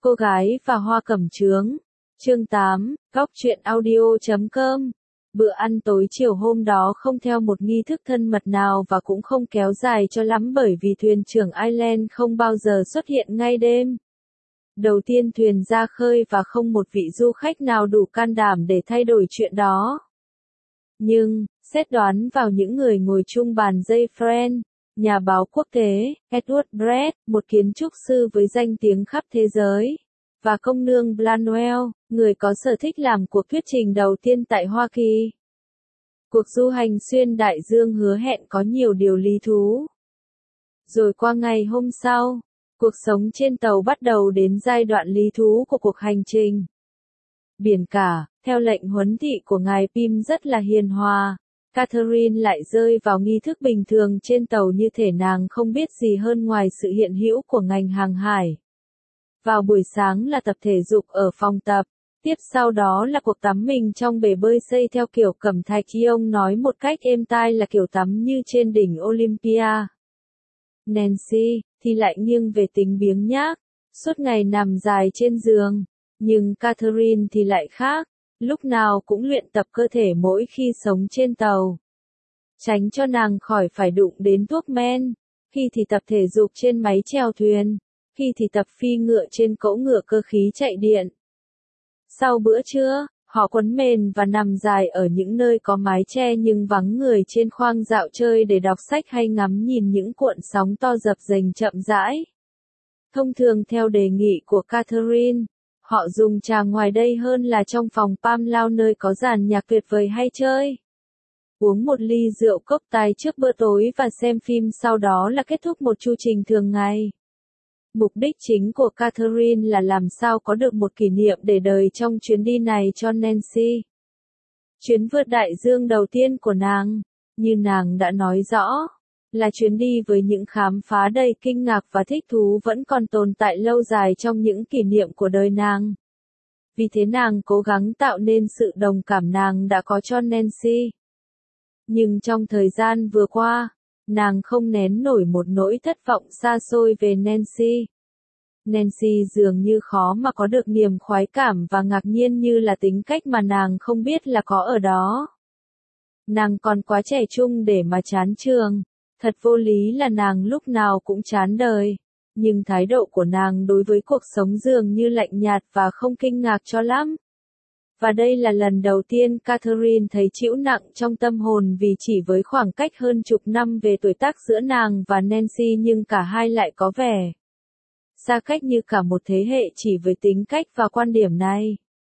Cô gái và hoa cẩm chướng. Chương 8, góc truyện audio.com. Bữa ăn tối chiều hôm đó không theo một nghi thức thân mật nào và cũng không kéo dài cho lắm bởi vì thuyền trưởng Ireland không bao giờ xuất hiện ngay đêm đầu tiên thuyền ra khơi và không một vị du khách nào đủ can đảm để thay đổi chuyện đó. Nhưng, xét đoán vào những người ngồi chung bàn dây Friend, nhà báo quốc tế, Edward Brett, một kiến trúc sư với danh tiếng khắp thế giới, và công nương Blanwell, người có sở thích làm cuộc thuyết trình đầu tiên tại Hoa Kỳ. Cuộc du hành xuyên đại dương hứa hẹn có nhiều điều lý thú. Rồi qua ngày hôm sau, cuộc sống trên tàu bắt đầu đến giai đoạn lý thú của cuộc hành trình. Biển cả, theo lệnh huấn thị của ngài Pym rất là hiền hòa, Catherine lại rơi vào nghi thức bình thường trên tàu như thể nàng không biết gì hơn ngoài sự hiện hữu của ngành hàng hải. Vào buổi sáng là tập thể dục ở phòng tập, tiếp sau đó là cuộc tắm mình trong bể bơi xây theo kiểu cẩm thạch như ông nói một cách êm tai là kiểu tắm như trên đỉnh Olympia. Nancy thì lại nghiêng về tính biếng nhác, suốt ngày nằm dài trên giường, nhưng Catherine thì lại khác, lúc nào cũng luyện tập cơ thể mỗi khi sống trên tàu. Tránh cho nàng khỏi phải đụng đến thuốc men, khi thì tập thể dục trên máy chèo thuyền, khi thì tập phi ngựa trên cỗ ngựa cơ khí chạy điện. Sau bữa trưa, họ quấn mền và nằm dài ở những nơi có mái che nhưng vắng người trên khoang dạo chơi để đọc sách hay ngắm nhìn những cuộn sóng to dập dềnh chậm rãi. Thông thường theo đề nghị của Catherine, họ dùng trà ngoài đây hơn là trong phòng Palm Lounge nơi có dàn nhạc tuyệt vời hay chơi. Uống một ly rượu cốc tài trước bữa tối và xem phim sau đó là kết thúc một chu trình thường ngày. Mục đích chính của Catherine là làm sao có được một kỷ niệm để đời trong chuyến đi này cho Nancy. Chuyến vượt đại dương đầu tiên của nàng, như nàng đã nói rõ, là chuyến đi với những khám phá đầy kinh ngạc và thích thú vẫn còn tồn tại lâu dài trong những kỷ niệm của đời nàng. Vì thế nàng cố gắng tạo nên sự đồng cảm nàng đã có cho Nancy. Nhưng trong thời gian vừa qua, nàng không nén nổi một nỗi thất vọng xa xôi về Nancy. Nancy dường như khó mà có được niềm khoái cảm và ngạc nhiên như là tính cách mà nàng không biết là có ở đó. Nàng còn quá trẻ trung để mà chán trường. Thật vô lý là nàng lúc nào cũng chán đời. Nhưng thái độ của nàng đối với cuộc sống dường như lạnh nhạt và không kinh ngạc cho lắm. Và đây là lần đầu tiên Catherine thấy trĩu nặng trong tâm hồn vì chỉ với khoảng cách hơn chục năm về tuổi tác giữa nàng và Nancy nhưng cả hai lại có vẻ xa cách như cả một thế hệ chỉ với tính cách và quan điểm này.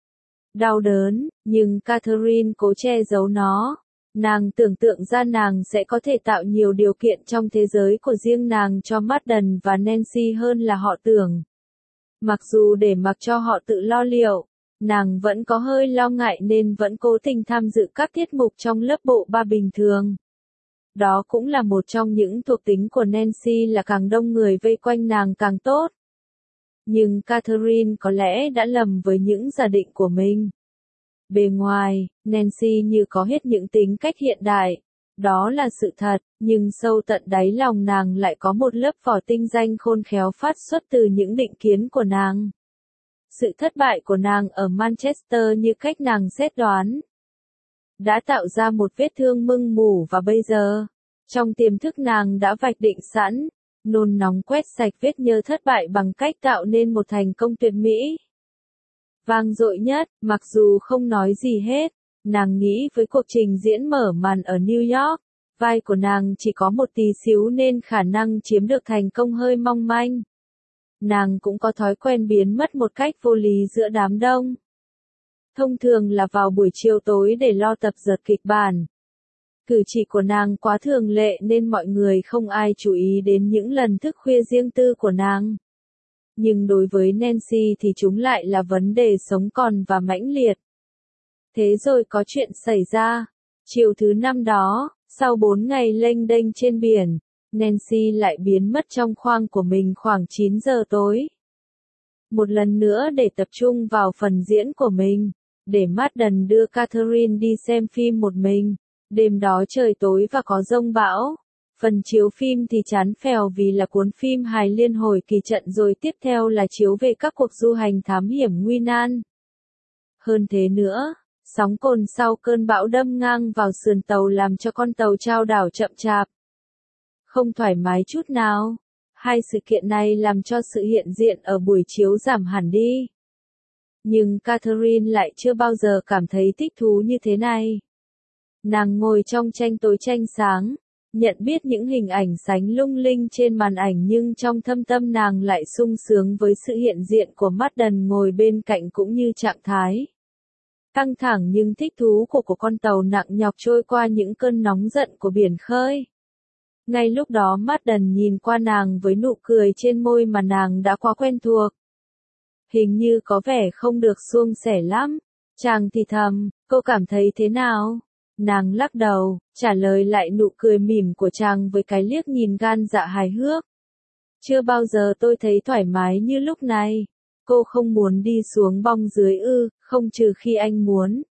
Đau đớn, nhưng Catherine cố che giấu nó. Nàng tưởng tượng ra nàng sẽ có thể tạo nhiều điều kiện trong thế giới của riêng nàng cho Madden và Nancy hơn là họ tưởng. Mặc dù để mặc cho họ tự lo liệu, nàng vẫn có hơi lo ngại nên vẫn cố tình tham dự các tiết mục trong lớp bộ ba bình thường. Đó cũng là một trong những thuộc tính của Nancy là càng đông người vây quanh nàng càng tốt. Nhưng Catherine có lẽ đã lầm với những giả định của mình. Bề ngoài, Nancy như có hết những tính cách hiện đại. Đó là sự thật, nhưng sâu tận đáy lòng nàng lại có một lớp vỏ tinh danh khôn khéo phát xuất từ những định kiến của nàng. Sự thất bại của nàng ở Manchester như cách nàng xét đoán đã tạo ra một vết thương mưng mủ và bây giờ, trong tiềm thức nàng đã vạch định sẵn, nôn nóng quét sạch vết nhơ thất bại bằng cách tạo nên một thành công tuyệt mỹ. Vang dội nhất, mặc dù không nói gì hết, nàng nghĩ với cuộc trình diễn mở màn ở New York, vai của nàng chỉ có một tí xíu nên khả năng chiếm được thành công hơi mong manh. Nàng cũng có thói quen biến mất một cách vô lý giữa đám đông. Thông thường là vào buổi chiều tối để lo tập dượt kịch bản. Cử chỉ của nàng quá thường lệ nên mọi người không ai chú ý đến những lần thức khuya riêng tư của nàng. Nhưng đối với Nancy thì chúng lại là vấn đề sống còn và mãnh liệt. Thế rồi có chuyện xảy ra. Chiều thứ năm đó, sau 4 ngày lênh đênh trên biển, Nancy lại biến mất trong khoang của mình khoảng 9 giờ tối. Một lần nữa để tập trung vào phần diễn của mình, để Madden đưa Catherine đi xem phim một mình. Đêm đó trời tối và có dông bão. Phần chiếu phim thì chán phèo vì là cuốn phim hài liên hồi kỳ trận rồi tiếp theo là chiếu về các cuộc du hành thám hiểm nguy nan. Hơn thế nữa, sóng cồn sau cơn bão đâm ngang vào sườn tàu làm cho con tàu chao đảo chậm chạp. Không thoải mái chút nào. Hai sự kiện này làm cho sự hiện diện ở buổi chiếu giảm hẳn đi. Nhưng Catherine lại chưa bao giờ cảm thấy thích thú như thế này. Nàng ngồi trong tranh tối tranh sáng, nhận biết những hình ảnh sánh lung linh trên màn ảnh nhưng trong thâm tâm nàng lại sung sướng với sự hiện diện của Madden ngồi bên cạnh cũng như trạng thái căng thẳng nhưng thích thú của con tàu nặng nhọc trôi qua những cơn nóng giận của biển khơi. Ngay lúc đó Madden nhìn qua nàng với nụ cười trên môi mà nàng đã quá quen thuộc. Hình như có vẻ không được suôn sẻ lắm. Chàng thì thầm, cô cảm thấy thế nào? Nàng lắc đầu, trả lời lại nụ cười mỉm của chàng với cái liếc nhìn gan dạ hài hước. Chưa bao giờ tôi thấy thoải mái như lúc này. Cô không muốn đi xuống bong dưới ư, không trừ khi anh muốn.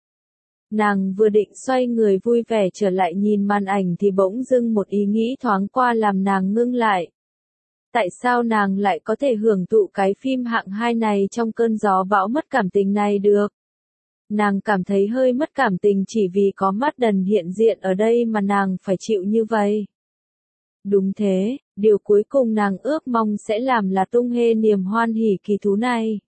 Nàng vừa định xoay người vui vẻ trở lại nhìn màn ảnh thì bỗng dưng một ý nghĩ thoáng qua làm nàng ngưng lại. Tại sao nàng lại có thể hưởng thụ cái phim hạng 2 này trong cơn gió bão mất cảm tình này được? Nàng cảm thấy hơi mất cảm tình chỉ vì có Madden hiện diện ở đây mà nàng phải chịu như vậy. Đúng thế, điều cuối cùng nàng ước mong sẽ làm là tung hê niềm hoan hỉ kỳ thú này.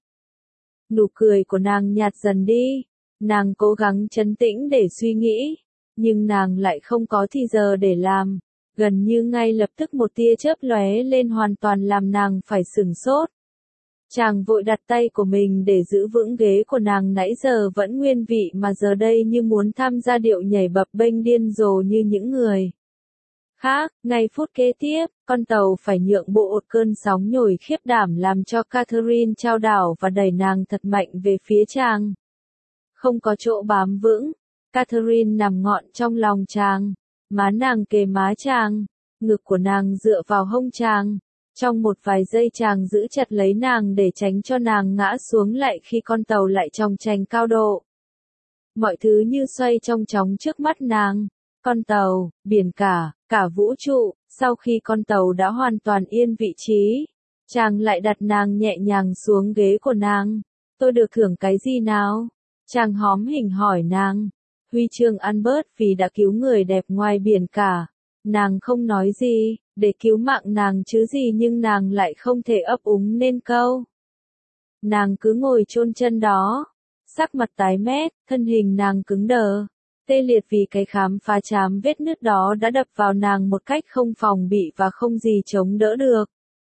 Nụ cười của nàng nhạt dần đi. Nàng cố gắng trấn tĩnh để suy nghĩ, nhưng nàng lại không có thì giờ để làm. Gần như ngay lập tức một tia chớp lóe lên hoàn toàn làm nàng phải sửng sốt. Chàng vội đặt tay của mình để giữ vững ghế của nàng nãy giờ vẫn nguyên vị mà giờ đây như muốn tham gia điệu nhảy bập bênh điên rồ như những người khác. Ngay phút kế tiếp, con tàu phải nhượng bộ một cơn sóng nhồi khiếp đảm làm cho Catherine chao đảo và đẩy nàng thật mạnh về phía chàng. Không có chỗ bám vững, Catherine nằm ngọn trong lòng chàng, má nàng kề má chàng, ngực của nàng dựa vào hông chàng. Trong một vài giây chàng giữ chặt lấy nàng để tránh cho nàng ngã xuống lại khi con tàu lại trong tranh cao độ. Mọi thứ như xoay trong chóng trước mắt nàng. Con tàu, biển cả vũ trụ. Sau khi con tàu đã hoàn toàn yên vị trí, chàng lại đặt nàng nhẹ nhàng xuống ghế của nàng. Tôi được thưởng cái gì nào? Chàng hóm hình hỏi nàng. Huy chương Albert vì đã cứu người đẹp ngoài biển cả. Nàng không nói gì, để cứu mạng nàng chứ gì nhưng nàng lại không thể ấp úng nên câu. Nàng cứ ngồi chôn chân đó, sắc mặt tái mét, thân hình nàng cứng đờ, tê liệt vì cái khám phá chám vết nứt đó đã đập vào nàng một cách không phòng bị và không gì chống đỡ được.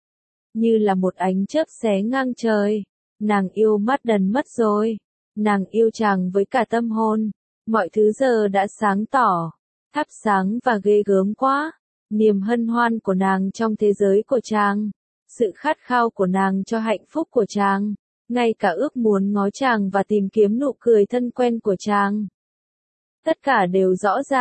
Như là một ánh chớp xé ngang trời, nàng yêu Madden mất rồi. Nàng yêu chàng với cả tâm hồn. Mọi thứ giờ đã sáng tỏ, thắp sáng và ghê gớm quá. Niềm hân hoan của nàng trong thế giới của chàng, sự khát khao của nàng cho hạnh phúc của chàng, ngay cả ước muốn ngó chàng và tìm kiếm nụ cười thân quen của chàng. Tất cả đều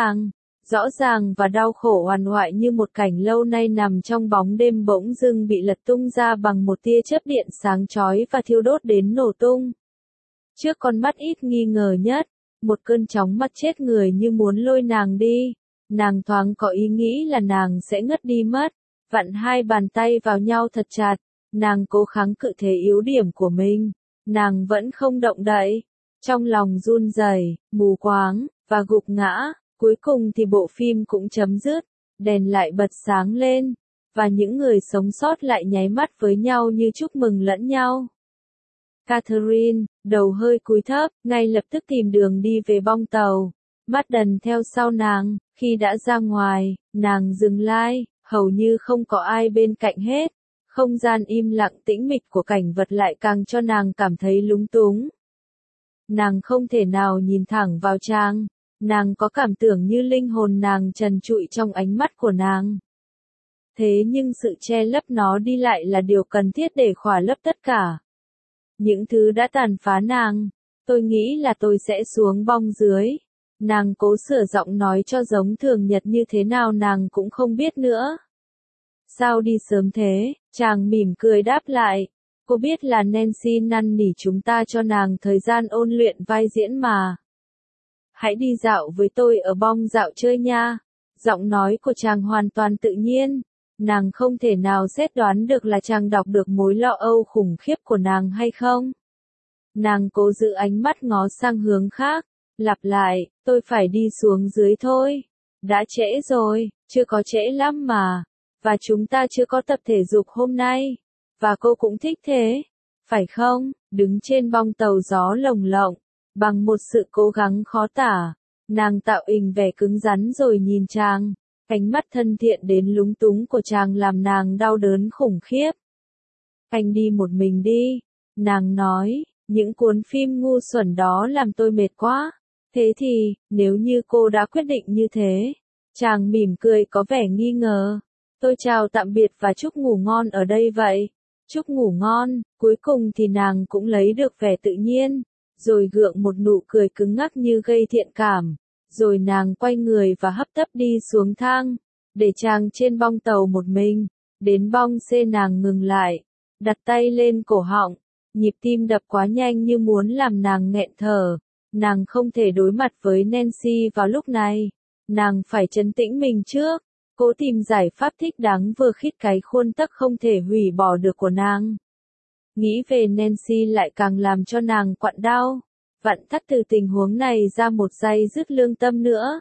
rõ ràng và đau khổ oằn oại như một cảnh lâu nay nằm trong bóng đêm bỗng dưng bị lật tung ra bằng một tia chớp điện sáng chói và thiêu đốt đến nổ tung. Trước con mắt ít nghi ngờ nhất, một cơn chóng mặt chết người như muốn lôi nàng đi. Nàng thoáng có ý nghĩ là nàng sẽ ngất đi mất. Vặn hai bàn tay vào nhau thật chặt. Nàng cố kháng cự thế yếu điểm của mình. Nàng vẫn không động đậy. Trong lòng run rẩy, mù quáng, và gục ngã. Cuối cùng thì bộ phim cũng chấm dứt. Đèn lại bật sáng lên. Và những người sống sót lại nháy mắt với nhau như chúc mừng lẫn nhau. Catherine, đầu hơi cúi thấp, ngay lập tức tìm đường đi về bong tàu. Madden theo sau nàng. Khi đã ra ngoài, nàng dừng lại, hầu như không có ai bên cạnh hết. Không gian im lặng tĩnh mịch của cảnh vật lại càng cho nàng cảm thấy lúng túng. Nàng không thể nào nhìn thẳng vào chàng. Nàng có cảm tưởng như linh hồn nàng trần trụi trong ánh mắt của nàng. Thế nhưng sự che lấp nó đi lại là điều cần thiết để khỏa lấp tất cả. Những thứ đã tàn phá nàng. Tôi nghĩ là tôi sẽ xuống bong dưới. Nàng cố sửa giọng nói cho giống thường nhật như thế nào nàng cũng không biết nữa. Sao đi sớm thế? Chàng mỉm cười đáp lại. Cô biết là Nancy năn nỉ chúng ta cho nàng thời gian ôn luyện vai diễn mà. Hãy đi dạo với tôi ở bong dạo chơi nha. Giọng nói của chàng hoàn toàn tự nhiên. Nàng không thể nào xét đoán được là chàng đọc được mối lo âu khủng khiếp của nàng hay không. Nàng cố giữ ánh mắt ngó sang hướng khác, lặp lại, tôi phải đi xuống dưới thôi. Đã trễ rồi, chưa có trễ lắm mà. Và chúng ta chưa có tập thể dục hôm nay. Và cô cũng thích thế, phải không? Đứng trên bong tàu gió lồng lộng, bằng một sự cố gắng khó tả, nàng tạo hình vẻ cứng rắn rồi nhìn chàng. Ánh mắt thân thiện đến lúng túng của chàng làm nàng đau đớn khủng khiếp. Anh đi một mình đi, nàng nói, những cuốn phim ngu xuẩn đó làm tôi mệt quá. Thế thì, nếu như cô đã quyết định như thế, chàng mỉm cười có vẻ nghi ngờ. Tôi chào tạm biệt và chúc ngủ ngon ở đây vậy. Chúc ngủ ngon, cuối cùng thì nàng cũng lấy được vẻ tự nhiên, rồi gượng một nụ cười cứng ngắc như gây thiện cảm. Rồi nàng quay người và hấp tấp đi xuống thang, để chàng trên bong tàu một mình. Đến bong C nàng ngừng lại, đặt tay lên cổ họng, nhịp tim đập quá nhanh như muốn làm nàng nghẹn thở. Nàng không thể đối mặt với Nancy vào lúc này. Nàng phải trấn tĩnh mình trước, cố tìm giải pháp thích đáng vừa khít cái khuôn tắc không thể hủy bỏ được của nàng. Nghĩ về Nancy lại càng làm cho nàng quặn đau. Vặn thắt từ tình huống này ra một giây dứt lương tâm nữa.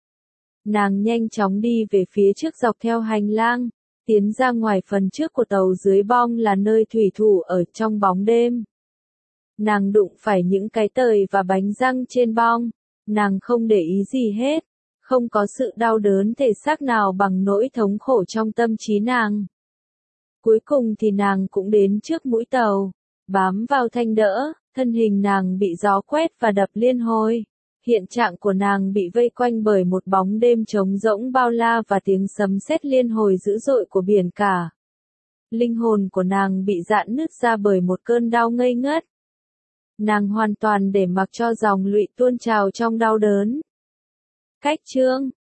Nàng nhanh chóng đi về phía trước dọc theo hành lang, tiến ra ngoài phần trước của tàu dưới bong là nơi thủy thủ ở trong bóng đêm. Nàng đụng phải những cái tời và bánh răng trên bong, nàng không để ý gì hết, không có sự đau đớn thể xác nào bằng nỗi thống khổ trong tâm trí nàng. Cuối cùng thì nàng cũng đến trước mũi tàu, bám vào thanh đỡ. Thân hình nàng bị gió quét và đập liên hồi. Hiện trạng của nàng bị vây quanh bởi một bóng đêm trống rỗng bao la và tiếng sấm sét liên hồi dữ dội của biển cả. Linh hồn của nàng bị rạn nứt ra bởi một cơn đau ngây ngất. Nàng hoàn toàn để mặc cho dòng lụy tuôn trào trong đau đớn. Cách chương